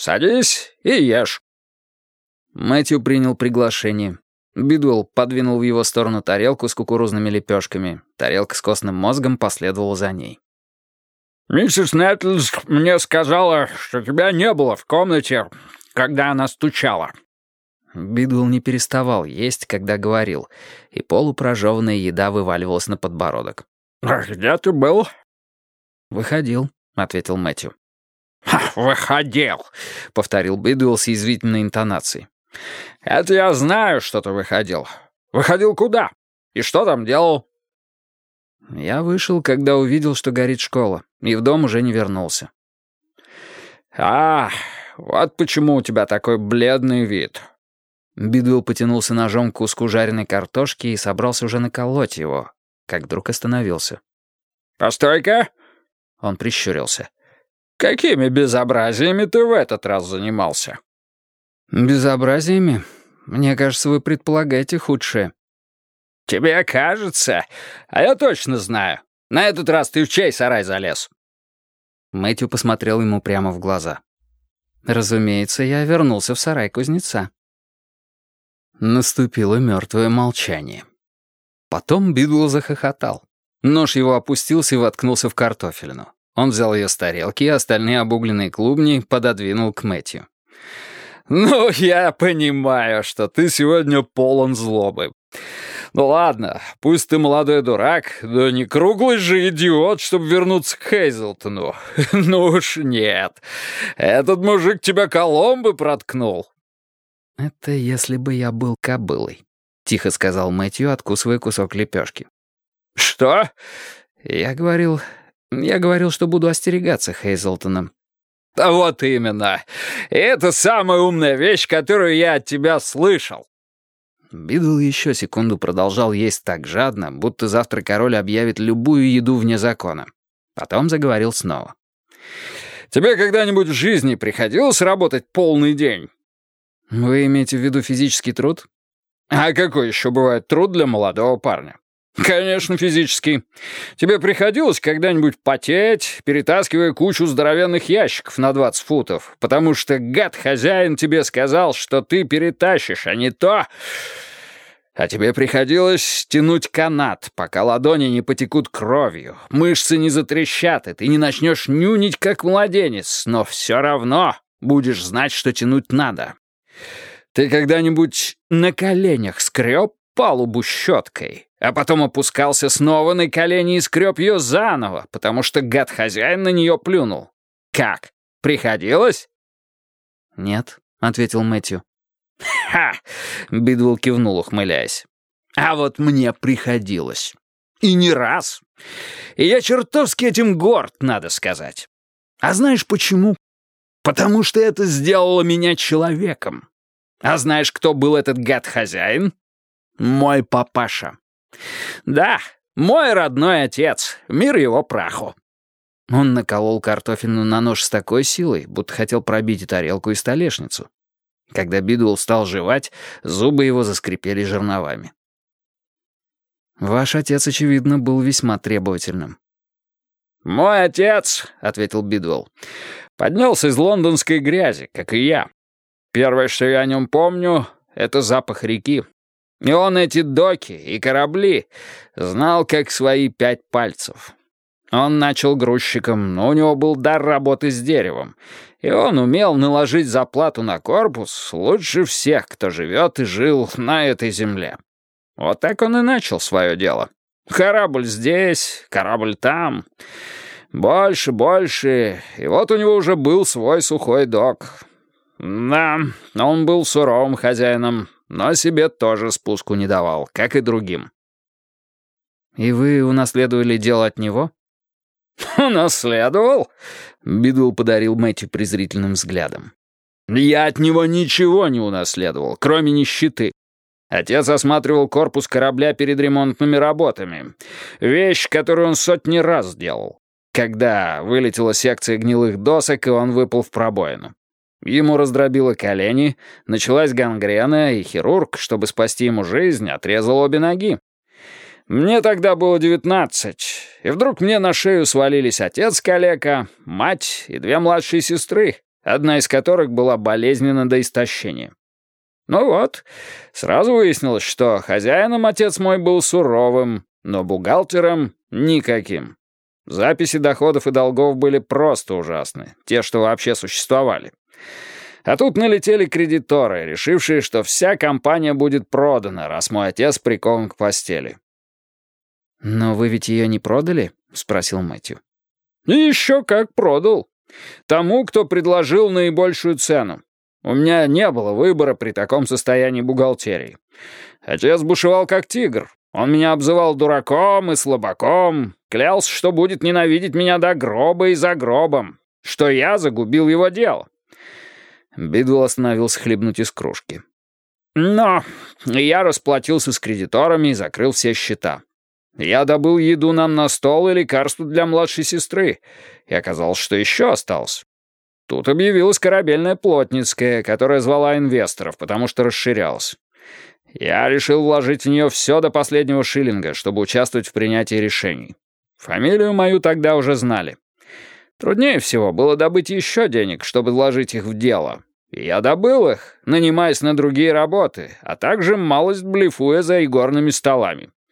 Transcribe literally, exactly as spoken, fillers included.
Садись и ешь». Мэтью принял приглашение. Бидуэлл подвинул в его сторону тарелку с кукурузными лепешками. Тарелка с костным мозгом последовала за ней. «Миссис Нэттлз мне сказала, что тебя не было в комнате, когда она стучала». Бидуэлл не переставал есть, когда говорил, и полупрожеванная еда вываливалась на подбородок. «Где ты был?» «Выходил», — ответил Мэтью. «Выходил», — повторил Бидуэлл с язвительной интонацией. «Это я знаю, что ты выходил. Выходил куда? И что там делал?» Я вышел, когда увидел, что горит школа, и в дом уже не вернулся. «А, вот почему у тебя такой бледный вид». Бидуэлл потянулся ножом к куску жареной картошки и собрался уже наколоть его, как вдруг остановился. «Постой-ка!» Он прищурился. «Какими безобразиями ты в этот раз занимался?» «Безобразиями? Мне кажется, вы предполагаете худшее». «Тебе кажется? А я точно знаю. На этот раз ты в чей сарай залез?» Мэтью посмотрел ему прямо в глаза. «Разумеется, я вернулся в сарай кузнеца». Наступило мертвое молчание. Потом Бидуэлл захохотал. Нож его опустился и воткнулся в картофелину. Он взял ее с тарелки, и остальные обугленные клубни пододвинул к Мэтью. «Ну, я понимаю, что ты сегодня полон злобы. Ну ладно, пусть ты молодой дурак, но не круглый же идиот, чтобы вернуться к Хейзлтону. Ну уж нет. Этот мужик тебя Коломбы проткнул». «Это если бы я был кобылой», — тихо сказал Мэтью, откусывая кусок лепешки. «Что?» «Я говорил... я говорил, что буду остерегаться Хейзлтона». «Да вот именно. И это самая умная вещь, которую я от тебя слышал». Бидуэлл еще секунду продолжал есть так жадно, будто завтра король объявит любую еду вне закона. Потом заговорил снова. «Тебе когда-нибудь в жизни приходилось работать полный день?» «Вы имеете в виду физический труд?» «А какой еще бывает труд для молодого парня?» «Конечно, физический. Тебе приходилось когда-нибудь потеть, перетаскивая кучу здоровенных ящиков на двадцать футов, потому что гад-хозяин тебе сказал, что ты перетащишь, а не то... А тебе приходилось тянуть канат, пока ладони не потекут кровью, мышцы не затрещат, и ты не начнешь нюнить, как младенец, но все равно будешь знать, что тянуть надо. Ты когда-нибудь на коленях скреб палубу щеткой, а потом опускался снова на колени и скреб ее заново, потому что гад-хозяин на нее плюнул? Как, приходилось?» «Нет», — ответил Мэтью. «Ха!» — Бидуэлл кивнул, ухмыляясь. «А вот мне приходилось. И не раз. И я чертовски этим горд, надо сказать. А знаешь почему? Потому что это сделало меня человеком. А знаешь, кто был этот гад-хозяин? Мой папаша. Да, мой родной отец, мир его праху». Он наколол картофелину на нож с такой силой, будто хотел пробить и тарелку, и столешницу. Когда Бидуэлл стал жевать, зубы его заскрипели жерновами. «Ваш отец, очевидно, был весьма требовательным». «Мой отец», — ответил Бидуэлл, — «поднялся из лондонской грязи, как и я. Первое, что я о нем помню, — это запах реки. И он эти доки и корабли знал как свои пять пальцев. Он начал грузчиком, но у него был дар работы с деревом, и он умел наложить заплату на корпус лучше всех, кто живет и жил на этой земле. Вот так он и начал свое дело. Корабль здесь, корабль там. Больше, больше, и вот у него уже был свой сухой док. Да, он был суровым хозяином, но себе тоже спуску не давал, как и другим». «И вы унаследовали дело от него?» «Унаследовал?» — Бидуэлл подарил Мэтью презрительным взглядом. «Я от него ничего не унаследовал, кроме нищеты. Отец осматривал корпус корабля перед ремонтными работами. Вещь, которую он сотни раз делал. Когда вылетела секция гнилых досок, и он выпал в пробоину. Ему раздробило колени, началась гангрена, и хирург, чтобы спасти ему жизнь, отрезал обе ноги. Мне тогда было девятнадцать, и вдруг мне на шею свалились отец-калека, мать и две младшие сестры. одна из которых была болезненна до истощения. Ну вот, сразу выяснилось, что хозяином отец мой был суровым, но бухгалтером — никаким. Записи доходов и долгов были просто ужасны, те, что вообще существовали. А тут налетели кредиторы, решившие, что вся компания будет продана, раз мой отец прикован к постели. «Но вы ведь ее не продали?» — спросил Мэтью. И еще как продал. Тому, кто предложил наибольшую цену. У меня не было выбора при таком состоянии бухгалтерии. Отец бушевал как тигр. Он меня обзывал дураком и слабаком, клялся, что будет ненавидеть меня до гроба и за гробом, что я загубил его дело. Бидвелл остановился хлебнуть из кружки. Но я расплатился с кредиторами и закрыл все счета. Я добыл еду нам на стол и лекарства для младшей сестры, и оказалось, что еще осталось. Тут объявилась корабельная Плотницкая, которая звала инвесторов, потому что расширялась. Я решил вложить в нее все до последнего шиллинга, чтобы участвовать в принятии решений. Фамилию мою тогда уже знали. Труднее всего было добыть еще денег, чтобы вложить их в дело. И я добыл их, нанимаясь на другие работы, а также малость блефуя за игорными столами.